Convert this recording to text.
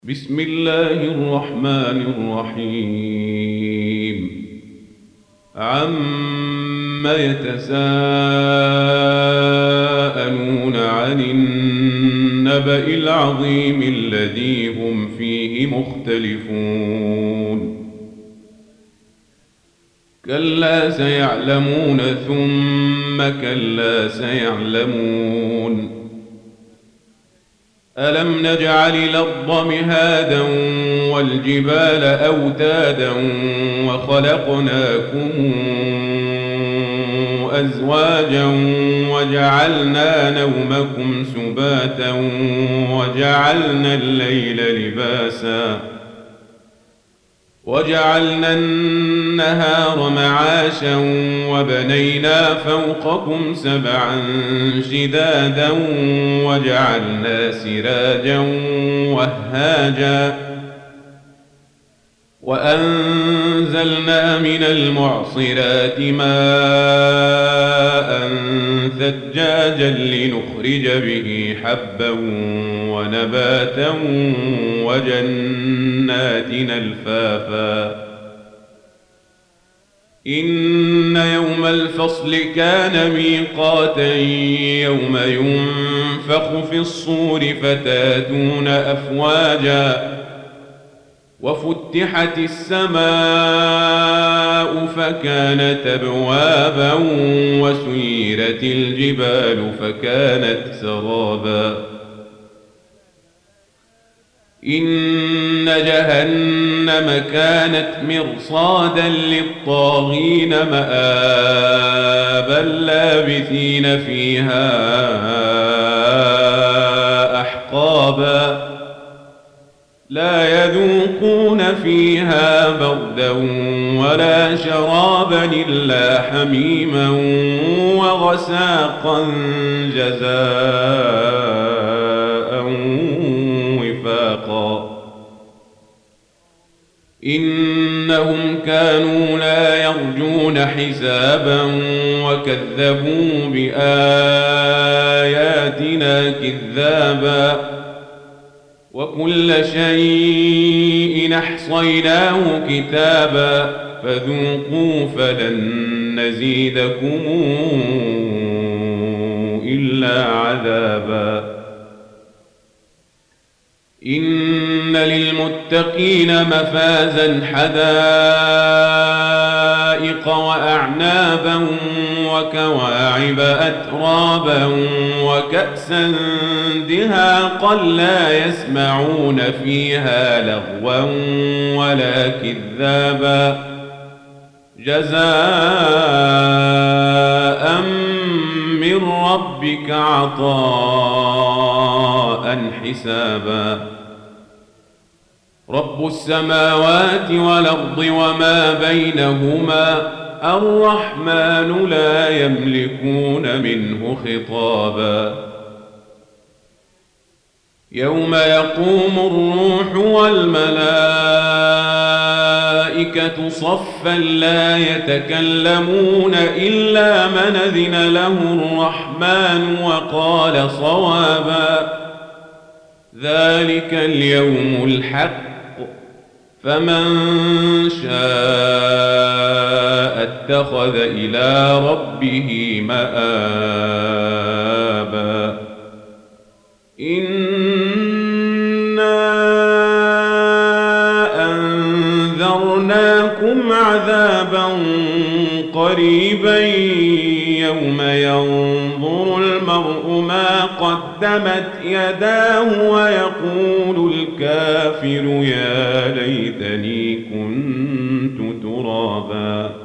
بسم الله الرحمن الرحيم عم يتساءلون عن النبأ العظيم الذي هم فيه مختلفون كلا سيعلمون ثم كلا سيعلمون ألم نجعل الأرض مهادا والجبال أوتادا وخلقناكم أزواجا وجعلنا نومكم سباتا وجعلنا الليل لباسا وجعلنا النهار معاشا وبنينا فوقكم سبعا شدادا وجعلنا سراجا وهاجا وأنزلنا من المعصرات ماء ثجاجا لنخرج به حبا ونباتا وجنات ألفافا إن يوم الفصل كان ميقاتا يوم ينفخ في الصور فتاتون أفواجا وفتحت السماء فكانت أبوابا وسيرت الجبال فكانت سرابا إن جهنم كانت مرصادا للطاغين مآبا لابثين فيها أحقابا لا يذوقون فيها بردا ولا شرابا إلا حميما وغساقا جزاء وفاقا إنهم كانوا لا يرجون حسابا وكذبوا بآياتنا كذابا وكل شيء أحصيناه كتابا فذوقوا فلن نزيدكم إلا عذابا إن للمتقين مفازا حدائق وأعنابا وكواعب أترابا وكأسا دهاقا لا يسمعون فيها لغوا ولا كذابا جزاء من ربك عطاء حسابا رب السماوات والأرض وما بينهما الرحمن لا يملكون منه خطابا يوم يقوم الروح والملائكة صفا لا يتكلمون إلا من أذن له الرحمن وقال صوابا ذلك اليوم الحق فمن شاء اتخذ إلى ربه مآبا إنا أنذرناكم عذابا قريبا يوم ينظر المرء ما قدمت يداه ويقول الكافر يا ليتني كنت ترابا